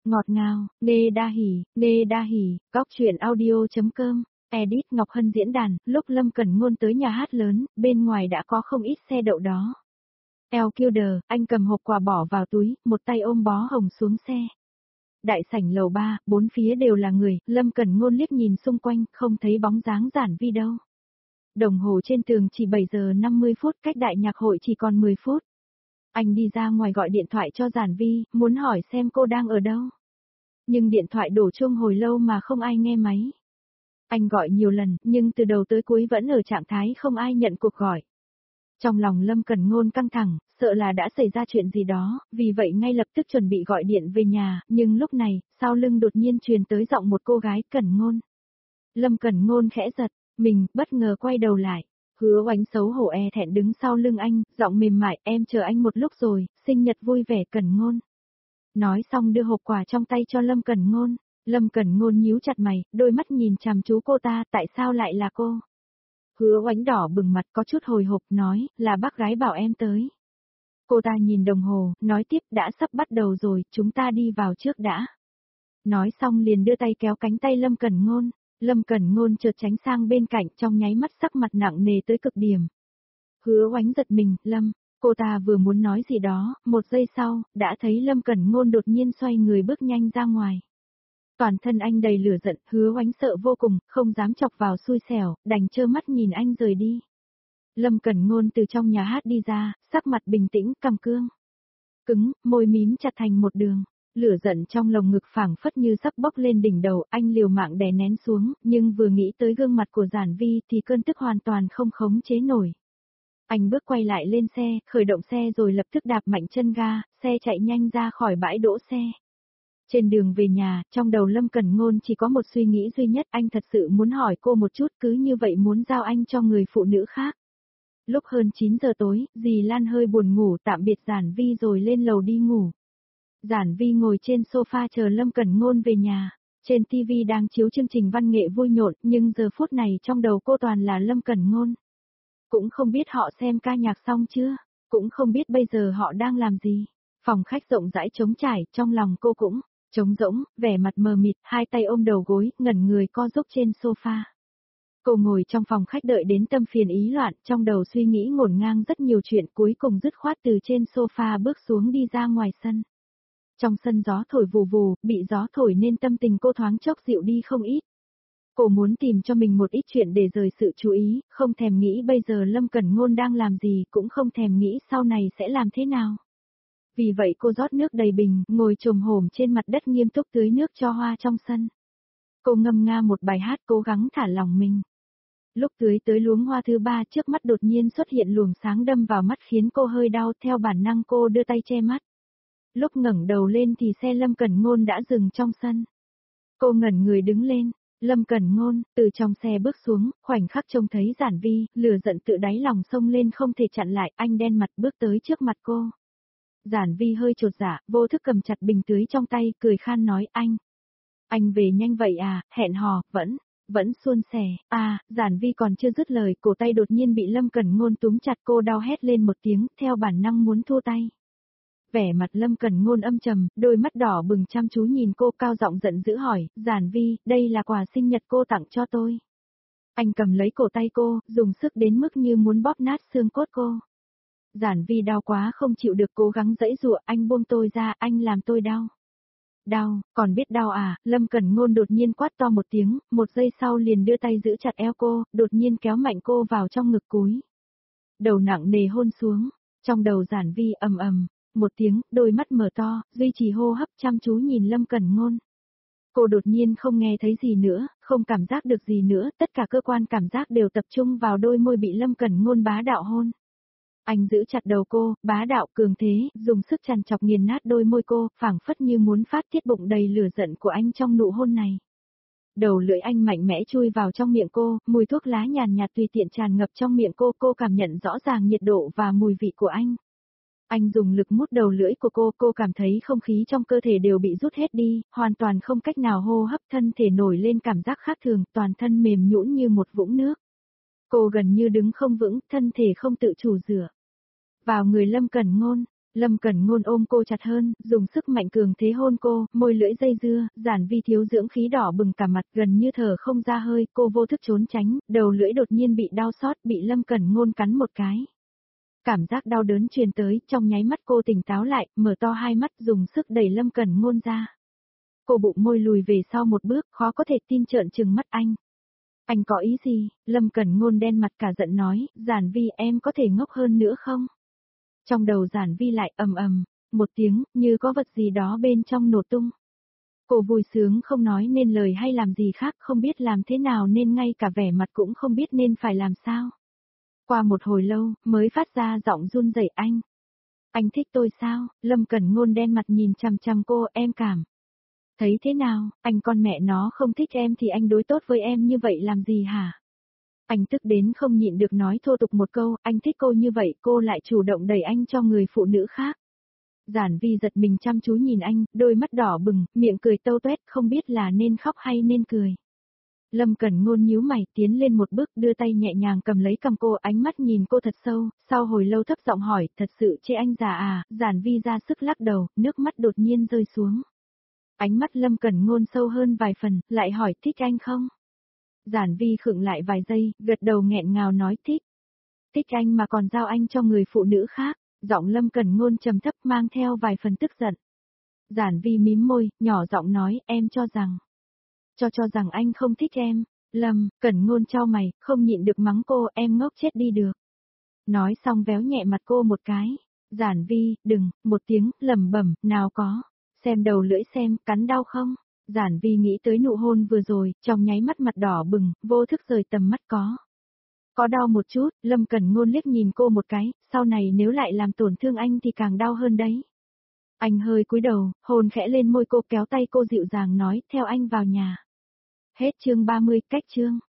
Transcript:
Ngọt ngào, Nê đa hỉ, góc truyện audio.com, edit Ngọc Hân diễn đàn, lúc Lâm Cẩn Ngôn tới nhà hát lớn, bên ngoài đã có không ít xe đậu đó. Elkilder, anh cầm hộp quà bỏ vào túi, một tay ôm bó hồng xuống xe. Đại sảnh lầu 3, bốn phía đều là người, Lâm Cẩn Ngôn liếc nhìn xung quanh, không thấy bóng dáng Giản Vi đâu. Đồng hồ trên tường chỉ 7 giờ 50 phút, cách đại nhạc hội chỉ còn 10 phút. Anh đi ra ngoài gọi điện thoại cho Giản Vi, muốn hỏi xem cô đang ở đâu. Nhưng điện thoại đổ chuông hồi lâu mà không ai nghe máy. Anh gọi nhiều lần, nhưng từ đầu tới cuối vẫn ở trạng thái không ai nhận cuộc gọi. Trong lòng Lâm Cẩn Ngôn căng thẳng, sợ là đã xảy ra chuyện gì đó, vì vậy ngay lập tức chuẩn bị gọi điện về nhà, nhưng lúc này, sau lưng đột nhiên truyền tới giọng một cô gái Cẩn Ngôn. Lâm Cẩn Ngôn khẽ giật, mình, bất ngờ quay đầu lại. Hứa Oánh xấu hổ thẹn đứng sau lưng anh, giọng mềm mại, em chờ anh một lúc rồi, sinh nhật vui vẻ Cẩn Ngôn. Nói xong đưa hộp quà trong tay cho Lâm Cẩn Ngôn. Lâm Cẩn Ngôn nhíu chặt mày, đôi mắt nhìn chằm chú cô ta, tại sao lại là cô? Hứa Oánh đỏ bừng mặt có chút hồi hộp nói, là bác gái bảo em tới. Cô ta nhìn đồng hồ, nói tiếp đã sắp bắt đầu rồi, chúng ta đi vào trước đã. Nói xong liền đưa tay kéo cánh tay Lâm Cẩn Ngôn. Lâm Cẩn Ngôn chợt tránh sang bên cạnh trong nháy mắt sắc mặt nặng nề tới cực điểm. Hứa Oánh giật mình, Lâm, cô ta vừa muốn nói gì đó, một giây sau, đã thấy Lâm Cẩn Ngôn đột nhiên xoay người bước nhanh ra ngoài. Toàn thân anh đầy lửa giận, Hứa Oánh sợ vô cùng, không dám chọc vào xui xẻo, đành trơ mắt nhìn anh rời đi. Lâm Cẩn Ngôn từ trong nhà hát đi ra, sắc mặt bình tĩnh, cằm cương. Cứng, môi mím chặt thành một đường. Lửa giận trong lồng ngực phảng phất như sắp bốc lên đỉnh đầu, anh liều mạng đè nén xuống, nhưng vừa nghĩ tới gương mặt của Giản Vi thì cơn tức hoàn toàn không khống chế nổi. Anh bước quay lại lên xe, khởi động xe rồi lập tức đạp mạnh chân ga, xe chạy nhanh ra khỏi bãi đỗ xe. Trên đường về nhà, trong đầu Lâm Cẩn Ngôn chỉ có một suy nghĩ duy nhất, anh thật sự muốn hỏi cô một chút, cứ như vậy muốn giao anh cho người phụ nữ khác. Lúc hơn 9 giờ tối, dì Lan hơi buồn ngủ tạm biệt Giản Vi rồi lên lầu đi ngủ. Giản Vi ngồi trên sofa chờ Lâm Cẩn Ngôn về nhà. Trên TV đang chiếu chương trình văn nghệ vui nhộn, nhưng giờ phút này trong đầu cô toàn là Lâm Cẩn Ngôn. Cũng không biết họ xem ca nhạc xong chưa, cũng không biết bây giờ họ đang làm gì. Phòng khách rộng rãi trống trải, trong lòng cô cũng trống rỗng, vẻ mặt mờ mịt, hai tay ôm đầu gối, ngẩn người co rúm trên sofa. Cô ngồi trong phòng khách đợi đến tâm phiền ý loạn, trong đầu suy nghĩ ngổn ngang rất nhiều chuyện, cuối cùng dứt khoát từ trên sofa bước xuống đi ra ngoài sân. Trong sân gió thổi vù vù, bị gió thổi nên tâm tình cô thoáng chốc dịu đi không ít. Cô muốn tìm cho mình một ít chuyện để rời sự chú ý, không thèm nghĩ bây giờ Lâm Cẩn Ngôn đang làm gì, cũng không thèm nghĩ sau này sẽ làm thế nào. Vì vậy cô rót nước đầy bình, ngồi chồm hổm trên mặt đất nghiêm túc tưới nước cho hoa trong sân. Cô ngâm nga một bài hát cố gắng thả lỏng mình. Lúc tưới tới luống hoa thứ 3 trước mắt đột nhiên xuất hiện luồng sáng đâm vào mắt khiến cô hơi đau, theo bản năng cô đưa tay che mắt. Lúc ngẩng đầu lên thì xe Lâm Cẩn Ngôn đã dừng trong sân. Cô ngẩn người đứng lên, Lâm Cẩn Ngôn, từ trong xe bước xuống, khoảnh khắc trông thấy Giản Vi, lửa giận tự đáy lòng xông lên không thể chặn lại, anh đen mặt bước tới trước mặt cô. Giản Vi hơi chột dạ, vô thức cầm chặt bình tưới trong tay, cười khan nói anh về nhanh vậy à, hẹn hò, vẫn suôn sẻ, Giản Vi còn chưa dứt lời, cổ tay đột nhiên bị Lâm Cẩn Ngôn túm chặt, cô đau hét lên một tiếng, theo bản năng muốn thua tay. Vẻ mặt Lâm Cẩn Ngôn âm trầm, đôi mắt đỏ bừng chăm chú nhìn cô, cao giọng giận dữ hỏi, Giản Vi, đây là quà sinh nhật cô tặng cho tôi. Anh cầm lấy cổ tay cô, dùng sức đến mức như muốn bóp nát xương cốt cô. Giản Vi đau quá không chịu được cố gắng giãy giụa, anh buông tôi ra, anh làm tôi đau. Đau, còn biết đau à, Lâm Cẩn Ngôn đột nhiên quát to một tiếng, một giây sau liền đưa tay giữ chặt eo cô, đột nhiên kéo mạnh cô vào trong ngực cúi. Đầu nặng nề hôn xuống, trong đầu Giản Vi ầm ầm, một tiếng, đôi mắt mở to, duy trì hô hấp chăm chú nhìn Lâm Cẩn Ngôn. Cô đột nhiên không nghe thấy gì nữa, không cảm giác được gì nữa, tất cả cơ quan cảm giác đều tập trung vào đôi môi bị Lâm Cẩn Ngôn bá đạo hôn. Anh giữ chặt đầu cô, bá đạo cường thế, dùng sức chằn chọc nghiền nát đôi môi cô, phảng phất như muốn phát tiết bụng đầy lửa giận của anh trong nụ hôn này. Đầu lưỡi anh mạnh mẽ chui vào trong miệng cô, mùi thuốc lá nhàn nhạt tùy tiện tràn ngập trong miệng cô cảm nhận rõ ràng nhiệt độ và mùi vị của anh. Anh dùng lực mút đầu lưỡi của cô cảm thấy không khí trong cơ thể đều bị rút hết đi, hoàn toàn không cách nào hô hấp, thân thể nổi lên cảm giác khác thường, toàn thân mềm nhũn như một vũng nước. Cô gần như đứng không vững, thân thể không tự chủ dựa vào người Lâm Cẩn Ngôn. Lâm Cẩn Ngôn ôm cô chặt hơn, dùng sức mạnh cường thế hôn cô, môi lưỡi dây dưa, Giản Vi thiếu dưỡng khí đỏ bừng cả mặt, gần như thở không ra hơi, cô vô thức trốn tránh, đầu lưỡi đột nhiên bị đau xót, bị Lâm Cẩn Ngôn cắn một cái. Cảm giác đau đớn truyền tới, trong nháy mắt cô tỉnh táo lại, mở to hai mắt dùng sức đẩy Lâm Cẩn Ngôn ra. Cô bụng môi lùi về sau một bước, khó có thể tin trợn trừng mắt anh. Anh có ý gì? Lâm Cẩn Ngôn đen mặt cả giận nói, Giản Vi em có thể ngốc hơn nữa không? Trong đầu Giản Vi lại ầm ầm, một tiếng, như có vật gì đó bên trong nổ tung. Cô vui sướng không nói nên lời hay làm gì khác, không biết làm thế nào nên ngay cả vẻ mặt cũng không biết nên phải làm sao. Qua một hồi lâu, mới phát ra giọng run rẩy anh. Anh thích tôi sao? Lâm Cẩn Ngôn đen mặt nhìn chằm chằm cô, em cảm. Thấy thế nào, anh con mẹ nó không thích em thì anh đối tốt với em như vậy làm gì hả? Anh tức đến không nhịn được nói thô tục một câu, anh thích cô như vậy, cô lại chủ động đẩy anh cho người phụ nữ khác. Giản Vi giật mình chăm chú nhìn anh, đôi mắt đỏ bừng, miệng cười tâu tuét, không biết là nên khóc hay nên cười. Lâm Cẩn Ngôn nhíu mày, tiến lên một bước, đưa tay nhẹ nhàng cầm lấy cầm cô, ánh mắt nhìn cô thật sâu, sau hồi lâu thấp giọng hỏi, thật sự chê anh già à? Giản Vi ra sức lắc đầu, nước mắt đột nhiên rơi xuống. Ánh mắt Lâm Cẩn Ngôn sâu hơn vài phần, lại hỏi thích anh không? Giản Vi khựng lại vài giây, gật đầu nghẹn ngào nói thích. Thích anh mà còn giao anh cho người phụ nữ khác, giọng Lâm Cẩn Ngôn trầm thấp mang theo vài phần tức giận. Giản Vi mím môi, nhỏ giọng nói, em cho rằng. Cho rằng anh không thích em. Lâm Cẩn Ngôn chau mày, không nhịn được mắng cô, em ngốc chết đi được. Nói xong véo nhẹ mặt cô một cái. Giản Vi, đừng, một tiếng, lẩm bẩm, nào có. Xem đầu lưỡi xem, cắn đau không? Giản Vi nghĩ tới nụ hôn vừa rồi, trong nháy mắt mặt đỏ bừng, vô thức rời tầm mắt có. Có đau một chút, Lâm Cẩn Ngôn liếc nhìn cô một cái, sau này nếu lại làm tổn thương anh thì càng đau hơn đấy. Anh hơi cúi đầu, hôn khẽ lên môi cô kéo tay cô dịu dàng nói, theo anh vào nhà. Hết chương 30, cách chương.